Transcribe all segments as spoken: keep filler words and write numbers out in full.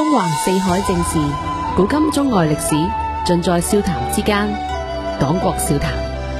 橫四海正事，古今中外歷史，盡在笑談之間。講國笑談。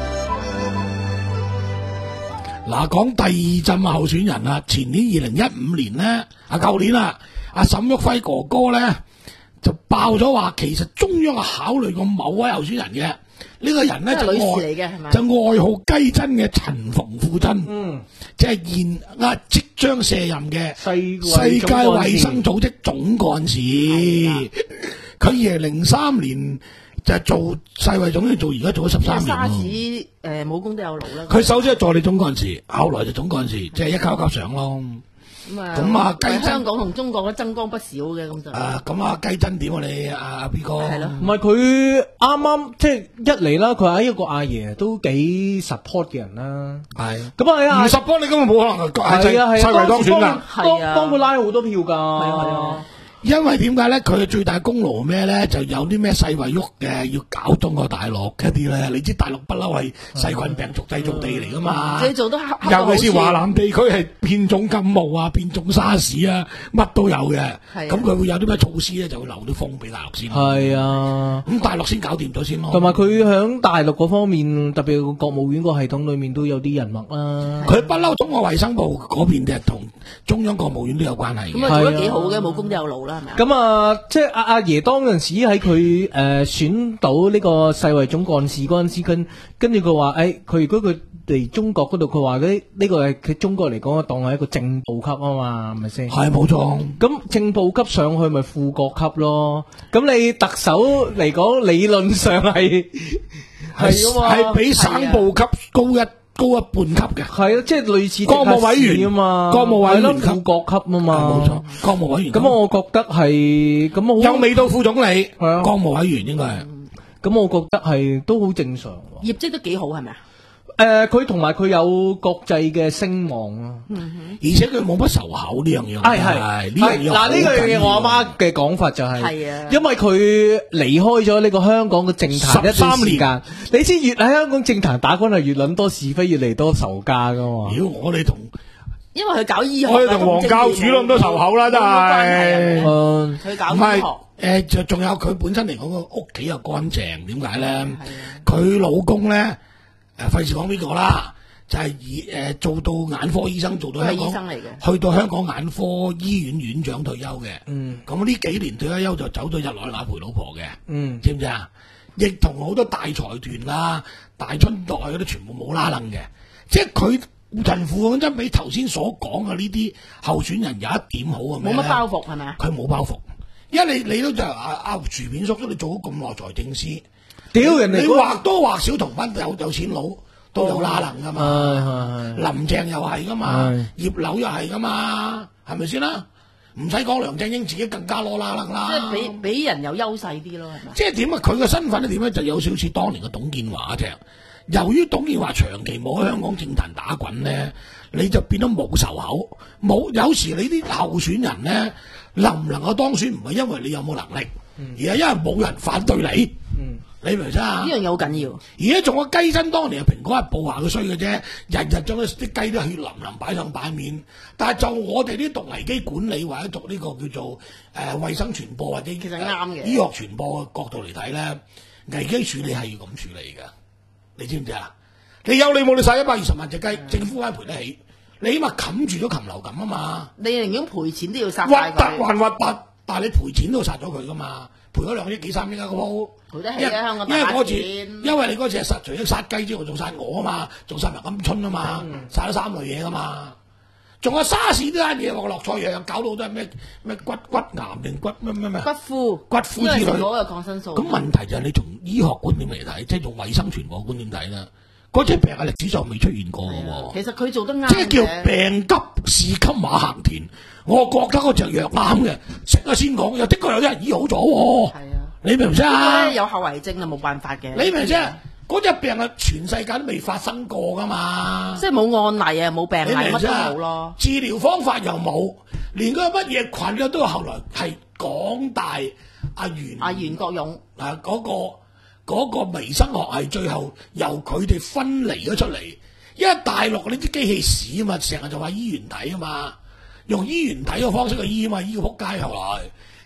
嗱，講第二陣候選人啊，前年二零一五年呢，啊舊年啊，阿沈旭輝哥哥呢就爆咗話，其實中央係考慮過某位候選人嘅。呢、這個人呢，就女士外嚟嘅係咪？ 就外號雞珍嘅陳馮富珍，嗯，即係現啊即將卸任嘅世世界衛生組織總幹事。佢二零零三年就係做世衛總，做而家做咗十三年。 沙士誒武功都有勞啦。 佢首先係助理總幹事，後來就總幹事，即係一級一級上咯。 咁啊， 咁啊，雞珍香港同中國都爭光不少嘅咁就。 啊，咁啊，雞珍點啊你阿 B 哥？ 係咯， 唔係佢啱啱即係一嚟啦，佢係一個阿爺都幾 support 嘅人啦。 係。 咁啊， 唔 support 你根本冇可能係世係啊係世衛當選㗎。 係啊，幫佢拉好多票㗎。係啊係啊。 因為點解咧？佢嘅最大功勞咩咧？就有啲咩世衛喐嘅，要搞中國大陸一啲咧。你知大陸不嬲係細菌病毒製造地嚟噶嘛？ 你做得尤其是華南地區係變種感冒啊、變種沙士啊，乜都有嘅。咁佢會有啲咩措施咧？就會留啲風俾大陸先。 係啊， 咁大陸先搞掂咗先咯。 同埋佢響大陸嗰方面，特別國務院個系統裏面都有啲人脈啦。 佢不嬲中國衛生部嗰邊嘅同中央國務院都有關係嘅。 咁啊做得幾好嘅，武功都有勞。 咁啊，即係阿阿爺當陣時喺佢誒選到呢個世衛總幹事嗰陣時，跟跟住佢話，誒，佢如果佢嚟中國嗰度，佢話呢呢個係佢中國嚟講，當係一個正部級啊嘛，係咪先？ 係冇錯。 咁正部級上去咪副國級咯？咁你特首嚟講，理論上係係啊嘛， 係比省部級高一。高一半級嘅， 係啊，即係類似國務委員啊嘛， 國務委員級副國級啊嘛， 冇錯，國務委員。 咁我覺得係咁好， 又未到副總理， 係啊， 國務委員應該係。 咁我覺得係都好正常。 業績都幾好係咪啊？ 誒，佢同埋佢有國際嘅聲望啊， 而且佢冇乜仇口呢樣嘢。 係係呢樣嘢。 嗱，呢樣嘢我阿媽嘅講法就係， 係啊， 因為佢離開咗呢個香港嘅政壇一段時間，你知越喺香港政壇打滾係越諗多是非，越嚟多仇家噶嘛。 妖，我哋同因為佢搞醫學， 我哋同黃教主都咁多仇口啦，真係。 嗯，佢搞醫學。 誒，就仲有佢本身嚟講個屋企又乾淨，點解咧？佢老公咧。誒，費事講邊個啦，就係、是、以誒、呃、做到眼科醫生，做到香港， 醫生嚟嘅， 去到香港眼科醫院院長退休嘅。嗯，咁呢幾年退咗休就走到日內瓦陪老婆嘅。嗯，知唔知啊？亦同好多大財團啦、大春代嗰啲全部冇拉楞嘅，即係佢陳富珍比頭先所講嘅呢啲候選人有一點好嘅咩？ 冇乜包袱係咪啊？ 佢冇包袱，因為你你都就阿阿薯片叔叔，你做咗咁耐財政司。 屌人哋， 你或多或少同班有有錢佬都有拉能噶嘛？ 哦、 林鄭又係噶嘛？葉劉又係噶嘛？係咪先啦？唔使講，梁振英自己更加攞拉能啦。 即係比比人有優勢啲咯，係咪？ 即係點啊？佢嘅身份咧點咧？就有少少似當年嘅董建華啫。由於董建華長期冇喺香港政壇打滾咧，你就變咗冇仇口，冇有時你啲候選人咧能唔能夠當選，唔係因為你有冇能力，嗯、而係因為冇人反對你。嗯你明唔明啊？ 呢樣嘢好緊要。 而家仲有雞珍當年係蘋果日報話佢衰嘅啫，日日將啲啲雞都血淋淋擺上版面。但係就我哋啲讀危機管理或者讀呢個叫做誒、呃、衛生傳播或者其實啱嘅醫學傳播嘅角度嚟睇咧，危機處理係要咁處理㗎。你知唔知啊？你有你冇你殺一百二十萬隻雞，嗯、政府梗係賠得起。你起碼冚住咗禽流感啊嘛。你寧願賠錢都要殺核突還核突，但係你賠錢都要殺咗佢㗎嘛。賠咗兩億幾三億啊個鋪， 賠得起啊香港因為嗰次，因為你嗰次係殺除咗殺雞之外，仲殺我啊嘛，仲殺埋鵪鶉啊嘛，殺咗、嗯、三類嘢噶嘛，仲有沙士呢單嘢，我落菜藥搞到都係咩咩骨骨癌定骨咩咩咩骨枯骨枯之類， 因為嗰個抗生素。 咁問題就係你從醫學觀點嚟睇，即係用衛生傳播觀點睇啦，嗰隻病喺歷史上未出現過嘅喎。 其實佢做得啱， 即係叫病急士給馬行田。我覺得嗰隻藥啱嘅，食咗先講，又的確有啲人醫好咗喎。係啊，你明唔明啊？ 有後遺症啊，冇辦法嘅。 你明唔明啊？嗰隻病啊，全世界都未發生過噶嘛。 即係冇案例啊，冇病例，乜都冇咯。 治療方法又冇，連嗰個乜嘢菌嘅都後來係港大阿袁阿袁國勇啊嗰個嗰個微生學係最後由佢哋分離咗出嚟，因為大陸呢啲機器屎啊嘛，成日就話醫原體啊嘛。用醫原體嘅方式去醫啊嘛，醫到仆街後來，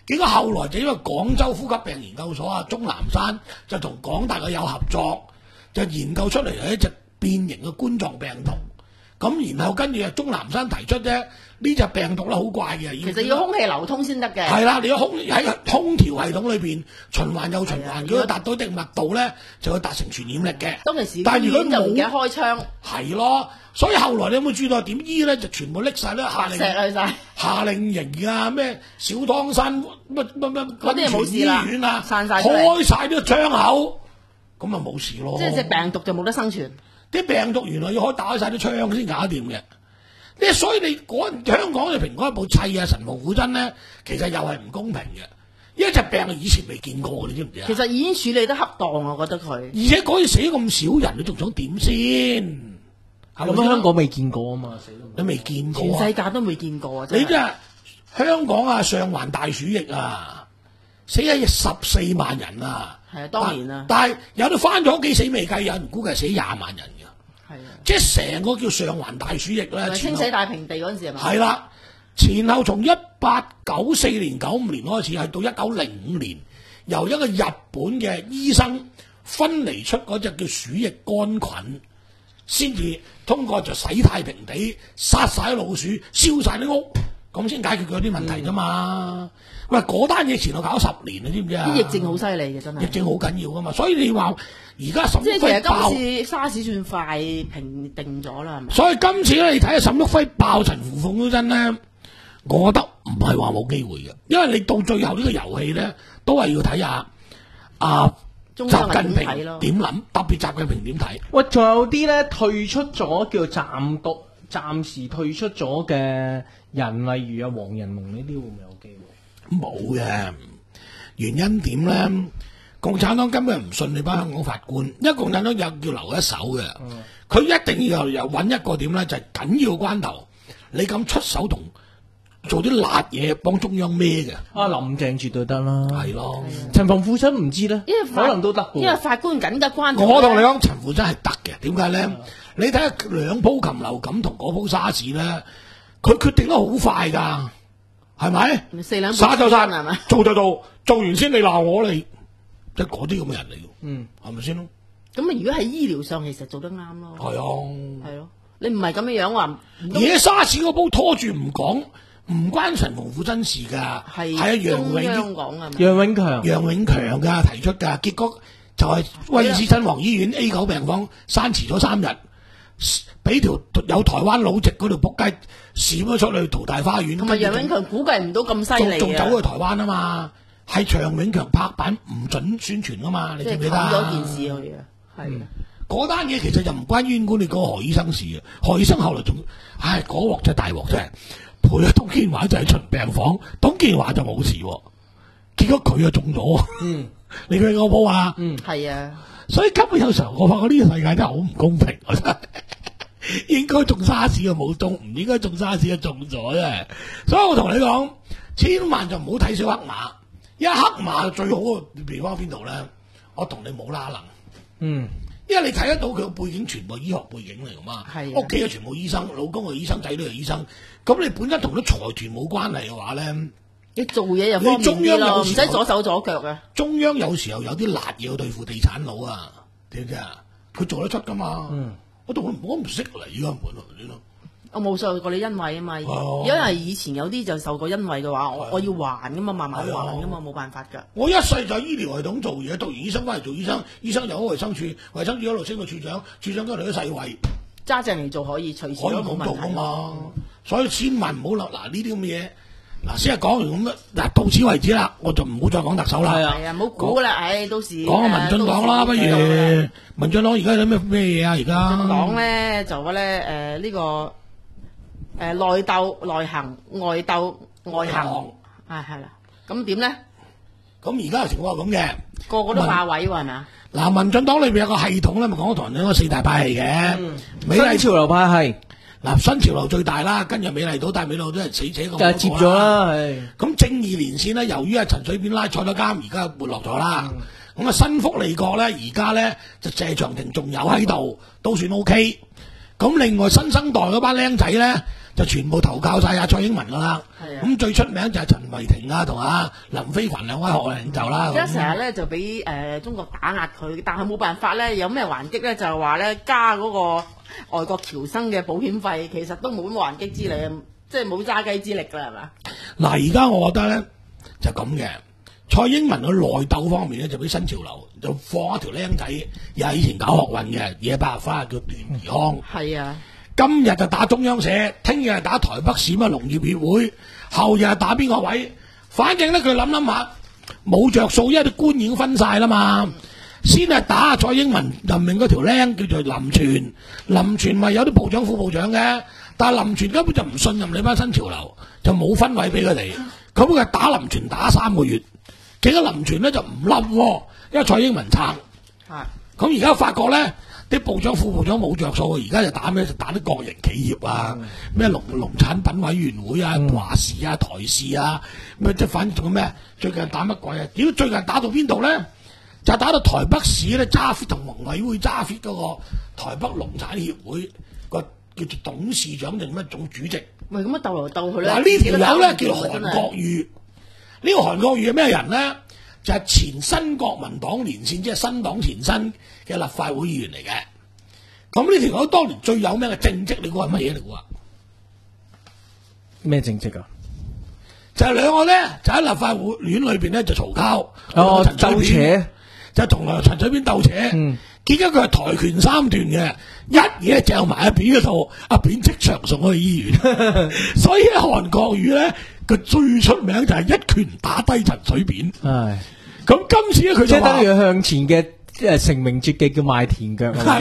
結果後來就因為廣州呼吸病研究所啊，鍾南山就同港大嘅有合作，就研究出嚟係一隻變形嘅冠狀病毒。咁然後跟住啊，鍾南山提出啫，呢隻病毒咧好怪嘅， 其實要空氣流通先得嘅。 係啦，你要空喺空調系統裏邊循環又循環，如果達到一定密度咧，就會達成傳染力嘅。 當其時， 但係如果就唔記得冇開窗， 係咯，所以後來你有冇注意到點醫咧？就全部拎晒咧夏令石去晒。 夏令營啊，咩小湯山乜乜乜嗰啲就冇事啦醫院啊， 散晒出嚟開晒啲窗口，咁啊冇事咯。 即係隻病毒就冇得生存。 啲病毒原來要可以打開晒啲窗先搞掂嘅。呢所以你嗰香港嘅蘋果日報砌啊神父古真咧，其實又係唔公平嘅，因為隻病以前未見過，你知唔知啊？ 其實已經處理得恰當，我覺得佢。 而且嗰陣死咁少人，你仲想點先？ 咁香港未見過啊嘛，死你未見過全啊？ 世界都未見過啊！真係你真係香港啊，上環大鼠疫啊，死咗十四萬人啊！ 係啊，當年啊， 但係有啲翻咗屋企死未計，有人估計係死廿萬人嘅。 係啊， 即係成個叫上環大鼠疫咧， 清洗大平地嗰陣時係咪？ 係啦，前後從一八九四年、九五年開始，係到一九零五年，由一個日本嘅醫生分離出嗰隻叫鼠疫桿菌，先至通過就洗太平地、殺晒老鼠、燒晒啲屋，咁先解決佢啲問題啫嘛。喂、嗯，嗰單嘢前後搞十年，你知唔知啊？ 啲疫症好犀利嘅真係。 疫症好緊要噶嘛，所以你話而家沈旭即係其實輝爆， 今次沙士算快平定咗啦，係咪？ 所以今次咧，你睇下沈旭輝爆陳扶鳳嗰陣咧，我覺得唔係話冇機會嘅，因為你到最後呢個遊戲咧，都係要睇下啊中央係習近平點睇咯？ 點諗，特別習近平點睇。 喂，仲有啲咧退出咗叫暫局，暫時退出咗嘅人，例如啊黃仁龍呢啲，會唔會有機會？ 冇嘅，原因點咧？共產黨根本唔信你班香港法官，因為共產黨有叫留一手嘅，佢、嗯、一定要又揾一個點咧，就係、是、緊要關頭，你咁出手同做啲辣嘢幫中央孭嘅。 啊，林鄭絕對得啦， 係咯。 陳馮富珍唔知咧， 因為可能都得嘅。 因為法官緊急關頭。 我同你講，陳扶真係得嘅，點解咧？嗯、你睇下兩鋪禽流感同嗰鋪沙士咧，佢決定得好快㗎。係咪？ 四兩耍就晒， 係咪？ 做就做，做完先你鬧我你，即係嗰啲咁嘅人嚟嘅， 嗯， 係咪先咯？ 咁啊，如果喺醫療上，其實做得啱咯。 係啊， 係咯，你唔係咁樣樣話， 嘢沙士嗰煲拖住唔講，唔關陳馮富珍事㗎，係啊，楊中央永講啊， 楊永強， 楊永強㗎提出㗎，結果就係威爾斯親王醫院 A 九病房閂遲咗三日。俾條有台灣佬籍嗰條仆街閃咗出去淘大花園， 同埋楊永強估計唔到咁犀利， 仲走去台灣啊嘛，係長永強拍板唔准宣傳啊嘛，你記唔記得？ 講咗件事去啊，係嗰單嘢其實就唔關醫院管理嗰個何醫生事啊，何醫生後來仲唉嗰鑊真係大鑊真係，陪阿董建華就喺巡病房，董建華就冇事，結果佢啊中咗，嗯，你記我冇啊？ 嗯，係啊。 所以根本有時候我發覺呢個世界真係好唔公平，我真係應該中沙士嘅冇中，唔應該中沙士嘅中咗啫。所以我同你講，千萬就唔好睇小黑馬，因為黑馬最好嘅地方邊度咧？我同你冇拉能， 嗯， 因為你睇得到佢嘅背景全部醫學背景嚟噶嘛，屋企嘅全部醫生，老公係醫生，仔女係醫生，咁你本身同啲財團冇關係嘅話咧。 你做嘢又方便啲咯，唔使左手左腳嘅。 中央有時候有啲辣嘢要對付地產佬啊，知唔知啊？佢做得出噶嘛？嗯，我同我唔識嚟噶，本來咯。 我冇受過你恩惠啊嘛， 哦、 因為以前有啲就受過恩惠嘅話，我我要還噶嘛，慢慢還噶嘛，冇辦法噶。 我一世就喺醫療系統做嘢，讀完醫生翻嚟做醫生，醫生又喺衛生署，衛生署一路升到處長，處長跟住去咗世衛， 揸正嚟做可以隨時可以咁做噶嘛。所以千萬唔好諗嗱呢啲咁嘅嘢。嗱，先係講完咁嗱，到此為止啦，我就唔好再講特首啦。 係啊，唔好估啦，唉，到時講下民進黨啦，不如民進黨而家有咩咩嘢啊？而家民進黨咧就咧誒呢個誒內鬥內行，外鬥外行，係係啦。咁點咧？ 咁而家嘅情況係咁嘅， 個個都霸位喎，係咪啊？ 嗱，民進黨裏邊有個系統咧，咪講咗同人哋嗰四大派系嘅， 美麗潮流派系。 嗱，新潮流最大啦，跟住美麗島，但係美麗島都係死者咁。就係接咗啦，係。 咁正義連線咧，由於阿陳水扁拉坐咗監，而家沒落咗啦。咁啊、嗯，新福利國咧，而家咧就謝長廷仲有喺度，都算 O K。咁另外新生代嗰班僆仔咧， 就全部投靠晒阿蔡英文噶啦。 係啊咁最出名就係陳慧婷啊，同阿林飛群兩位學運領袖啦。 而家成日咧就俾誒中國打壓佢，但係冇辦法咧，有咩還擊咧？就係話咧加嗰個外國僑生嘅保險費，其實都冇乜還擊之力，即係冇揸雞之力㗎啦，係嘛？ 嗱，而家我覺得咧就咁嘅。蔡英文嘅內鬥方面咧，就俾新潮流就放一條僆仔，又係以前搞學運嘅野百合花，叫段宜康。 係啊， 今日就打中央社，聽日係打台北市乜農業協會，後日係打邊個位？反正咧佢諗諗下冇着數，因為啲官已經分晒啦嘛。先係打蔡英文任命嗰條僆叫做林全，林全咪有啲部長副部長嘅，但係林全根本就唔信任你班新潮流，就冇分位俾佢哋。咁佢打林全打三個月。結果林全咧就唔冧喎，因為蔡英文撐。 係。 咁而家發覺咧，啲部長副部長冇着數，而家就打咩？就打啲國營企業啊，咩農農產品委員會啊、華視啊、台視啊，咩即係反正仲有咩？最近打乜鬼啊？屌最近打到邊度咧？就打到台北市咧，揸 fit 同農委會揸 fit 嗰個台北農產協會個叫做董事長定乜總主席。 咪咁樣鬥嚟鬥去咧。 嗱呢條友咧叫韓國瑜。呢個韓國瑜係咩人咧？就係、是、前新國民黨連線，即係新黨前身嘅立法會議員嚟嘅。咁呢條友當年最有名嘅政績，你估係乜嘢嚟㗎？ 咩政績啊？ 就係兩個咧，就喺立法會院裏邊咧就嘈交， 哦，鬥扯， 就同阿陳水扁鬥扯。嗯，結果佢係跆拳三段嘅，一嘢掟埋阿扁嗰度，阿扁即場送去醫院。所以喺韓國瑜咧。佢最出名就係一拳打低陳水扁。 係， 咁今次咧佢就即係等於向前嘅誒成名絕技叫賣田腳啊！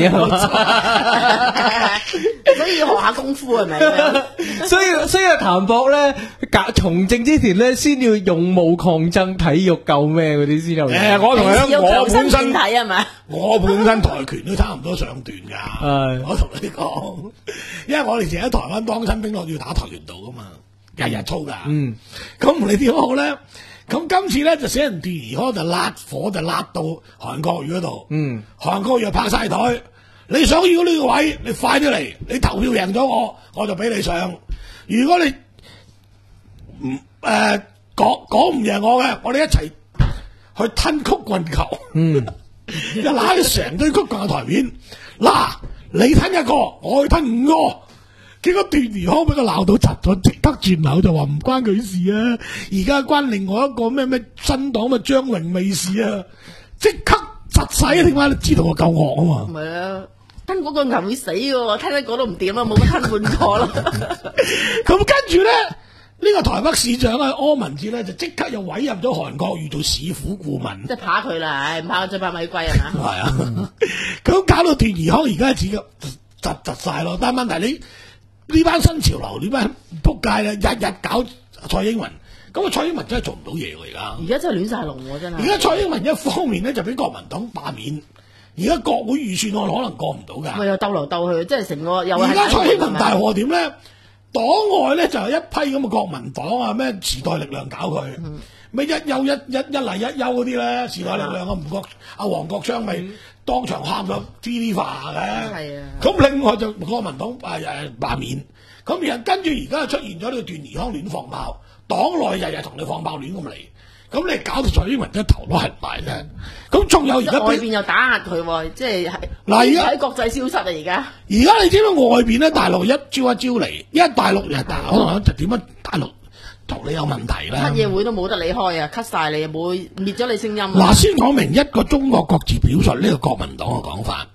所以要學下功夫係咪？ 所以所以阿譚博咧，搞從政之前咧，先要勇武抗爭、體育救咩嗰啲先有。 誒，我同你講，我本身睇係咪？ 我本身跆拳都差唔多上段㗎。 係， 我同你講，因為我哋成日喺台灣當親兵，我要打跆拳道㗎嘛。日日操噶，嗯，咁唔理點好咧，咁今次咧就寫人段宜康就辣火就辣到韓國瑜嗰度，嗯，韓國瑜拍晒台，你想要呢個位，你快啲嚟，你投票贏咗我，我就俾你上。如果你唔誒講講唔贏我嘅，我哋一齊去吞曲棍球，嗯，一揦起成堆曲棍嘅台面，嗱，你吞一個，我去吞五個。結果段宜康俾佢鬧到窒咗，即刻轉口就話唔關佢事啊！而家關另外一個咩咩新黨嘅張榮美事啊！即刻窒晒啊！點解你知道我夠惡啊嘛？ 唔係啊，吞嗰個牛會死嘅，吞一個都唔掂啊，冇乜吞半個咯。 咁跟住咧，呢、這個台北市長啊柯文哲咧就即刻又委任咗韓國瑜做市府顧問， 即係怕佢啦，唉，唔怕再怕米貴係嘛？ 係啊，咁搞到段宜康而家自己窒窒晒咯，但係問題你。呢班新潮流，呢班仆街咧，日日搞蔡英文，咁啊蔡英文真係做唔到嘢喎而家。 而家真係亂晒龍喎，真係。 而家蔡英文一方面咧就俾國民黨罷免，而家國會預算案可能過唔到㗎。 咪又鬥嚟鬥去，即係成個又係。 而家蔡英文大禍點咧？黨外咧就有一批咁嘅國民黨啊，咩時代力量搞佢，咩、嗯、一休一一一嚟一休嗰啲咧，時代力量啊，吳國阿黃國昌咪。當場喊咗 T V 化嘅，咁另外就國民黨誒誒罷免，咁然後跟住而家出現咗呢個段宜康亂放炮，黨內日日同你放炮亂咁嚟，咁你搞到蔡英文一頭都係埋嘅，咁仲有而家外邊又打壓佢，即係嗱而家喺國際消失啊！而家而家你知唔知外邊咧大陸一招一招嚟，因為大陸人大可能就點樣大陸同你有問題咧？ 乜嘢會都冇得你開啊 ，cut 晒你，冇滅咗你聲音。 嗱，先講明一個中國各自表述呢個國民黨嘅講法。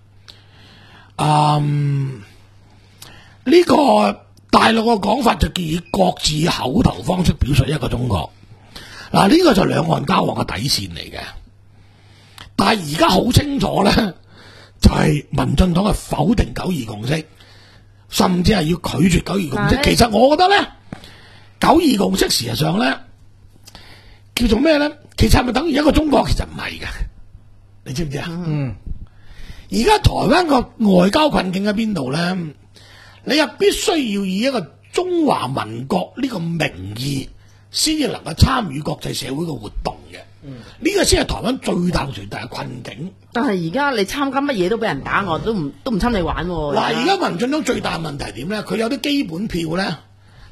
嗯，呢、這個大陸嘅講法就叫以各自口頭方式表述一個中國。嗱，呢個就兩岸交往嘅底線嚟嘅。但係而家好清楚咧，就係、是、民進黨係否定九二共識，甚至係要拒絕九二共識。其實我覺得咧。九二共識事實上咧叫做咩咧？其實係咪等於一個中國？其實唔係嘅，你知唔知啊？嗯。而家台灣個外交困境喺邊度咧？你又必須要以一個中華民國呢個名義，先至能夠參與國際社會嘅活動嘅。嗯。呢個先係台灣最大最大嘅困境。 但係而家你參加乜嘢都俾人打，我都唔都唔侵你玩喎。 嗱，而家民進黨最大問題點咧？佢有啲基本票咧。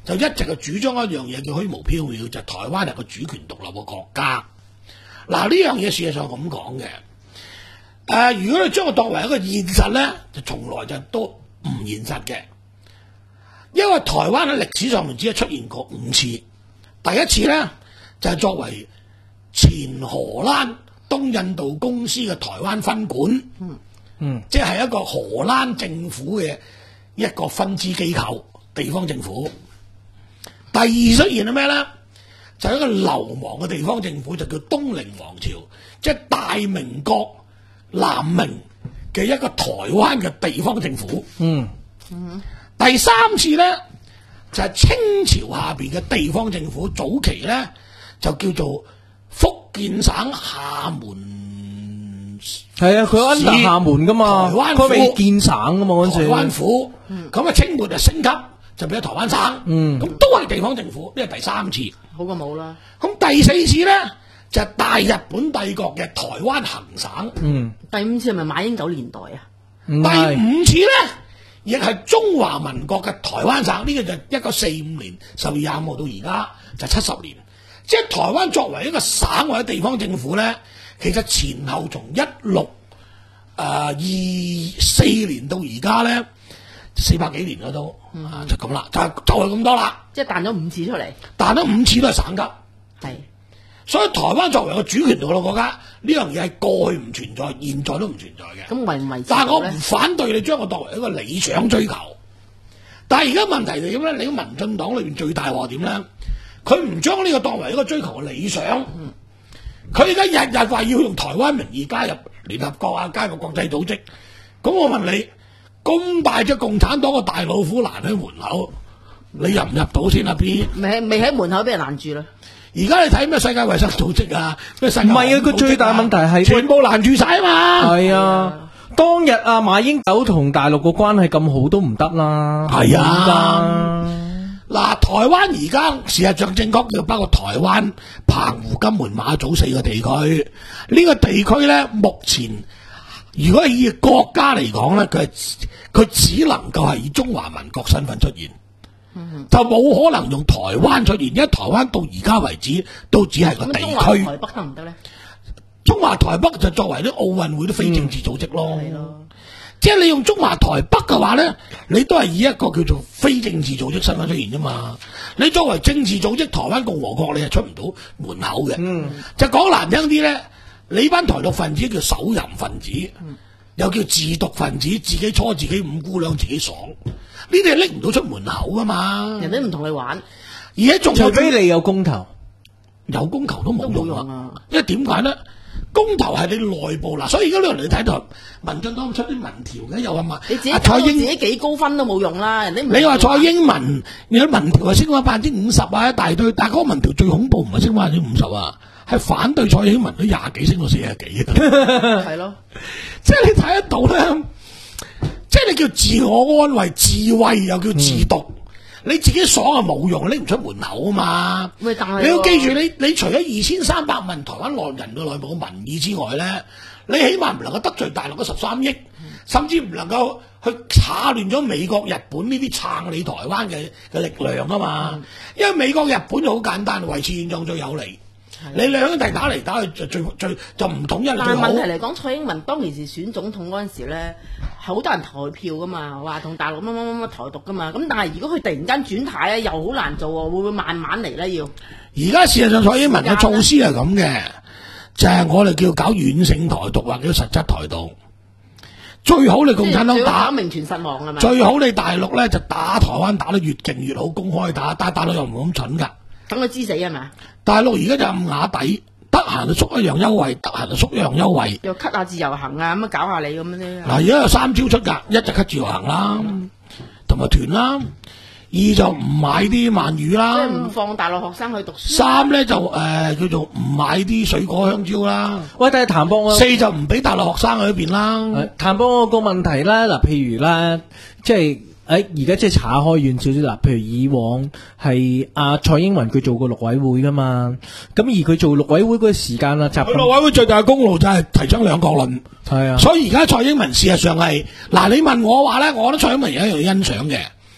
就一直係主張一樣嘢叫虛無縹緲，就係、台灣係個主權獨立嘅國家。嗱，呢樣嘢事實上咁講嘅。誒、呃，如果你將佢當為一個現實咧，就從來就都唔現實嘅。因為台灣喺歷史上面只係出現過五次，第一次咧就係、是、作為前荷蘭東印度公司嘅台灣分館，嗯嗯，即係一個荷蘭政府嘅一個分支機構，地方政府。第二出現係咩咧？就係一個流亡嘅地方政府，就叫東寧王朝，即係大明國南明嘅一個台灣嘅地方政府。嗯嗯。第三次咧就係、是、清朝下邊嘅地方政府，早期咧就叫做福建省廈門。 係啊，佢安達廈門噶嘛， 台灣佢未建省噶嘛嗰陣時。 台灣府，咁啊、嗯、清末就升級，就變咗台灣省。嗯，咁都係地方政府，呢係第三次。 好過冇啦。 咁第四次咧就係、是、大日本帝國嘅台灣行省。嗯， 第五次係咪馬英九年代啊？ 第五次咧，亦係中華民國嘅台灣省。呢、這個就一九四五年十月廿五號到而家就七十年。即係台灣作為一個省或者地方政府咧，其實前後從一六誒二四年到而家咧，四百幾年啦都，嗯、啊就咁啦，就就係咁多啦。 即係彈咗五次出嚟， 彈咗五次都係省級。 係， 所以台灣作為個主權獨立國家，呢樣嘢係過去唔存在，現在都唔存在嘅。 咁維唔維持？ 但係我唔反對你將我當為一個理想追求。但係而家問題係點咧？你個民進黨裏邊最大鑊點咧？佢唔將呢個當為一個追求嘅理想。佢而家日日話要用台灣名義加入聯合國啊，加入國際組織。咁我問你，咁大隻共產黨個大老虎攔喺門口，你入唔入到先啊？邊未未喺門口俾人攔住啦。 而家你睇咩世界衛生組織啊？咩世界？ 唔係啊！佢最大問題係全部攔住晒啊嘛。 係啊，當日啊馬英九同大陸個關係咁好都唔得啦。 係啊。嗱，台灣而家事實上正確叫包括台灣、澎湖、金門、馬祖四個地區。呢、這個地區咧，目前如果以國家嚟講咧，佢係佢只能夠係以中華民國身份出現，嗯、就冇可能用台灣出現，因為台灣到而家為止都只係個地區。 中華台北得唔得咧？ 中華台北就作為啲奧運會啲非政治組織咯。 嗯即係你用中華台北嘅話咧，你都係以一個叫做非政治組織身份出現啫嘛。你作為政治組織台灣共和國，你係出唔到門口嘅。嗯，就講難聽啲咧，你班台獨分子叫手淫分子，嗯、又叫自毒分子，自己搓自己五姑娘，自己爽。呢啲係拎唔到出門口噶嘛。 人哋唔同你玩， 而家仲除非你有公投， 有公投都冇用， 用啊。 因為點解咧？公投係你內部嗱，所以而家呢樣你睇到民進黨出啲民調嘅，又話嘛， 你自己蔡英自己幾高分都冇用啦，人哋你話蔡英文，你啲民調係升翻百分之五十啊，一大堆，但係嗰個民調最恐怖唔係升翻百分之五十啊，係反對蔡英文都廿幾升到四十幾啊， 係咯， 即係你睇得到咧，即係你叫自我安慰、自慰又叫自毒。嗯你自己爽啊冇用，拎唔出門口啊嘛。 喂，但係你要記住，你你除咗二千三百萬台灣內人嘅內部嘅民意之外咧，你起碼唔能夠得罪大陸嘅十三億，嗯、甚至唔能夠去打亂咗美國、日本呢啲撐你台灣嘅嘅力量啊嘛。嗯、因為美國、日本就好簡單，維持現狀最有利。的你兩兄弟打嚟打去就最最就唔統一。但係問題嚟講，蔡英文當其時選總統嗰陣時咧，係好多人投票噶嘛，話同大陸乜乜乜乜台獨噶嘛。咁但係如果佢突然間轉態咧，又好難做喎，會唔會慢慢嚟咧？要而家事實上蔡英文嘅措施係咁嘅，就係、是、我哋叫搞軟性台獨或者實質台獨。最好你共產黨打名存實亡係咪？ 最好你大陸咧就打台灣打得越勁越好，公開打，但係大陸又唔會咁蠢㗎。 等佢知死係咪？ 大陸而家就暗啞底，得閒就縮一樣優惠，得閒就縮一樣優惠。 又 cut 下自由行啊，咁啊搞下你咁樣啫。 嗱，而家有三招出㗎，一就 cut 自由行啦，同埋團啦；二就唔買啲鰻魚啦， 即係唔放大陸學生去讀書。 三咧就誒、呃、叫做唔買啲水果香蕉啦。 喂，但係譚博啊， 四就唔俾大陸學生去嗰邊啦。 譚博個問題啦，嗱，譬如啦，即係。誒，而家即係岔開遠少少啦。譬如以往係阿蔡英文佢做過陸委會噶嘛，咁而佢做陸委會嗰個時間啦，就佢陸委會最大嘅功勞就係提倡兩國論。 係啊， 所以而家蔡英文事實上係嗱，你問我話咧，我覺得蔡英文有一樣欣賞嘅，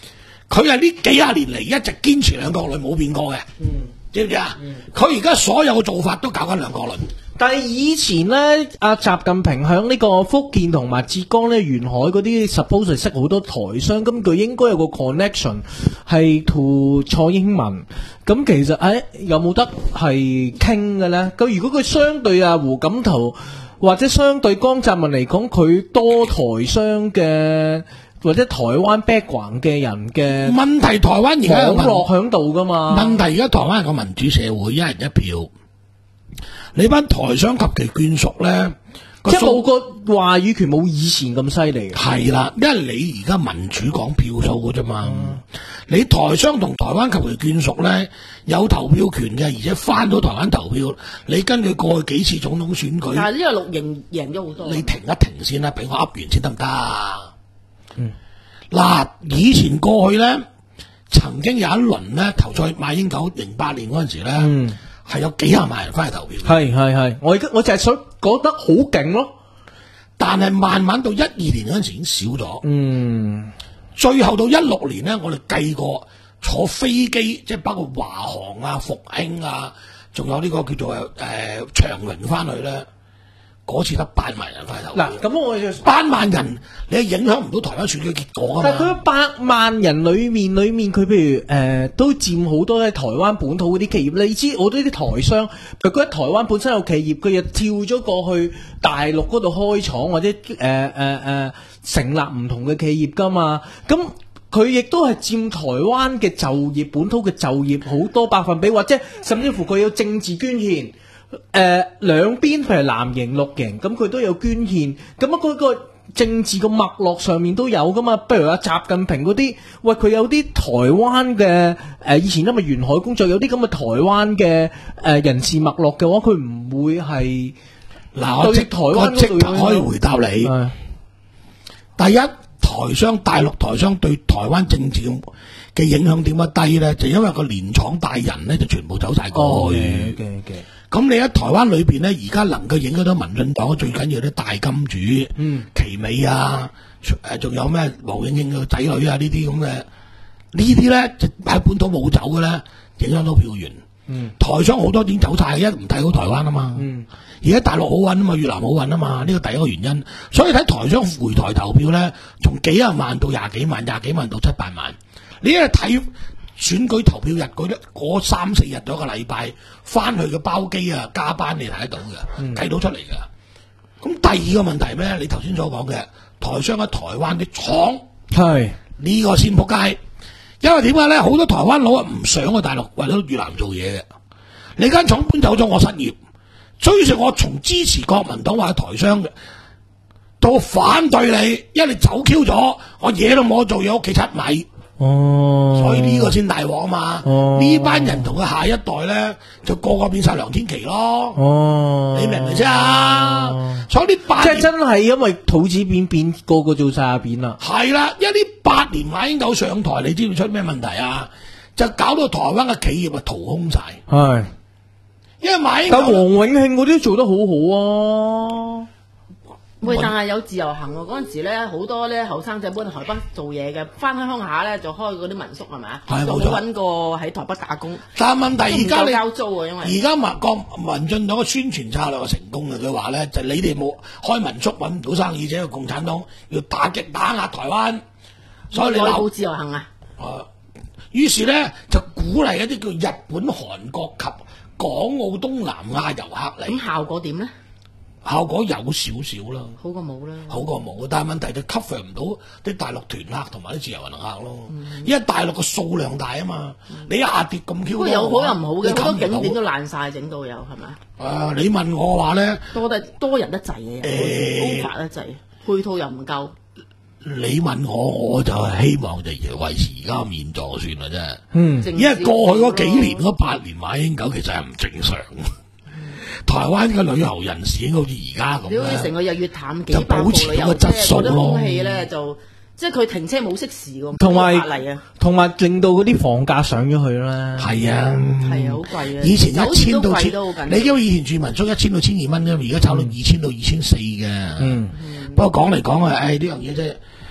佢係呢幾廿年嚟一直堅持兩國論冇變過嘅， 嗯， 知唔知啊？佢而家所有嘅做法都搞緊兩國論。 但係以前咧，阿習近平響呢個福建同埋浙江咧沿海嗰啲 suppose 係識好多台商，咁佢應該有個 connection 係 to 蔡英文。咁其實誒、哎、有冇得係傾嘅咧？咁如果佢相對啊胡錦濤或者相對江澤民嚟講，佢多台商嘅或者台灣 background 嘅人嘅問題，台灣而家有網絡響度噶嘛？ 問題而家台灣係個民主社會，一人一票。你班台商及其眷屬咧， 即係冇個話語權冇以前咁犀利嘅。 係啦，因為你而家民主講票數嘅啫嘛。嗯、你台商同台灣及其眷屬咧有投票權嘅，而且翻到台灣投票。你根據過去幾次總統選舉， 但係呢個綠營贏咗好多。 你停一停先啦，俾我噏完先得唔得？嗯，嗱，以前過去咧，曾經有一輪咧投在馬英九零八年嗰陣時咧。嗯，係有幾廿萬人翻去投票， 係係係，我而家我就係想覺得好勁咯。 但係慢慢到一二年嗰陣時已經少咗， 嗯， 最後到一六年咧，我哋計過坐飛機，即係包括華航啊、復興啊，仲有呢個叫做誒、呃、長榮翻去咧，嗰次得八萬人翻去投票。 嗱，咁我就八萬人，你係影響唔到台灣選舉結果㗎嘛？ 但係佢八萬人裏面，裏面佢譬如誒、呃、都佔好多咧台灣本土嗰啲企業。你知我哋啲台商，譬如佢喺台灣本身有企業，佢又跳咗過去大陸嗰度開廠或者誒誒誒成立唔同嘅企業㗎嘛。咁佢亦都係佔台灣嘅就業本土嘅就業好多百分比，或者甚至乎佢有政治捐獻。誒，兩邊譬如藍營綠營，咁佢都有捐獻，咁啊嗰個政治個脈絡上面都有噶嘛。不如阿習近平嗰啲，喂佢有啲台灣嘅誒，以前因為沿海工作有啲咁嘅台灣嘅誒人事脈絡嘅話，佢唔會係嗱，我即台灣即刻可以回答你。 係第一，台商大陸台商對台灣政治嘅影響點樣低咧？就因為個連廠大人咧就全部走晒過去。 嘅嘅嘅。 咁你喺台灣裏邊咧，而家能夠影響到民進黨最緊要啲大金主，嗯，奇美啊，誒，仲有咩黃永慶嘅仔女啊，呢啲咁嘅，呢啲咧就喺本土冇走嘅咧，影響到票源。嗯，台商好多點走晒，一唔睇好台灣啊嘛。嗯，而家大陸好揾啊嘛，越南好揾啊嘛，呢個第一個原因。所以睇台商回台投票咧，從幾廿萬到廿幾萬，廿幾萬到七八萬，你一睇。選舉投票日嗰一嗰三四日咗個禮拜，翻去嘅包機啊加班你睇得到嘅，計、嗯、到出嚟嘅。咁第二個問題咩？你頭先所講嘅台商喺台灣啲廠係呢個先仆街，因為點解咧？好多台灣佬啊唔想去大陸為咗越南做嘢嘅，你間廠搬走咗我失業，追住我從支持國民黨或者台商嘅，到反對你，因為你走 Q 咗，我嘢都冇得做嘢，屋企七米。哦，所以呢個先大鑊啊嘛！呢班人同佢下一代咧，就個個變晒梁天琦咯。哦，你明唔明啫？所以呢八即係真係因為肚子扁扁，個個做晒阿扁啦。 係啦，因為呢八年馬英九上台，你知唔知出咩問題啊？就搞到台灣嘅企業啊掏空晒。係，因為馬英九，但黃永慶嗰啲做得好好啊。 喂，但係有自由行喎，嗰陣時咧好多咧後生仔搬去台北做嘢嘅，翻鄉下咧就開嗰啲民宿係咪啊？ 係冇錯。 就揾過喺台北打工。 但係問題而家你交租啊，因為而家民國民進黨嘅宣傳策略係成功嘅，佢話咧就係、你哋冇開民宿揾唔到生意者，共產黨要打擊打壓台灣，所以你冇自由行啊。 啊，於是咧就鼓勵一啲叫日本、韓國及港澳、東南亞遊客嚟。 咁效果點咧？ 效果有少少啦， 好過冇啦， 好過冇。但係問題就 cover 唔到啲大陸團客同埋啲自由行客咯，嗯、因為大陸嘅數量大啊嘛。嗯、你一下跌咁 Q 多， 有好有唔好嘅，好多景點都爛晒，整到有係咪？ 啊，你問我話咧， 多得多人得滯嘅，高發得滯，配套又唔夠。 你問我，我就係希望就維持而家現狀算啦啫。 嗯， 因為過去嗰幾年嗰八年馬英九其實係唔正常。台灣嘅旅遊人士應該好似而家咁咧， 好似成個日月潭幾百部旅遊車，嗰啲空氣咧就即係佢停車冇熄匙喎， 同埋同埋令到嗰啲房價上咗去啦。 係啊， 係啊，好貴啊！ 以前一千到千，你因為以前住民宿一千到千二蚊啫，而家炒到二千到二千四嘅。嗯，不過講嚟講去，誒呢樣嘢啫，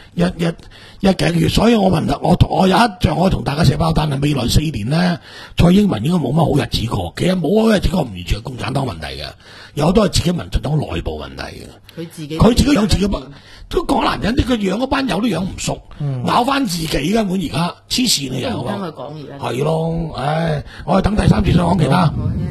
一一一幾個月，所以我問我我有一仗可以同大家寫包單，係未來四年咧，蔡英文應該冇乜好日子過。其實冇好日子過唔完全係共產黨問題嘅，有好多係自己民進黨內部問題嘅。 佢自己佢自己養自己班，都講男人啲佢養嗰班友都養唔熟， 嗯咬翻自己根本而家黐線嘅都唔聽佢人， 講而家。 係咯，唉，我哋等第三次再講其他。 好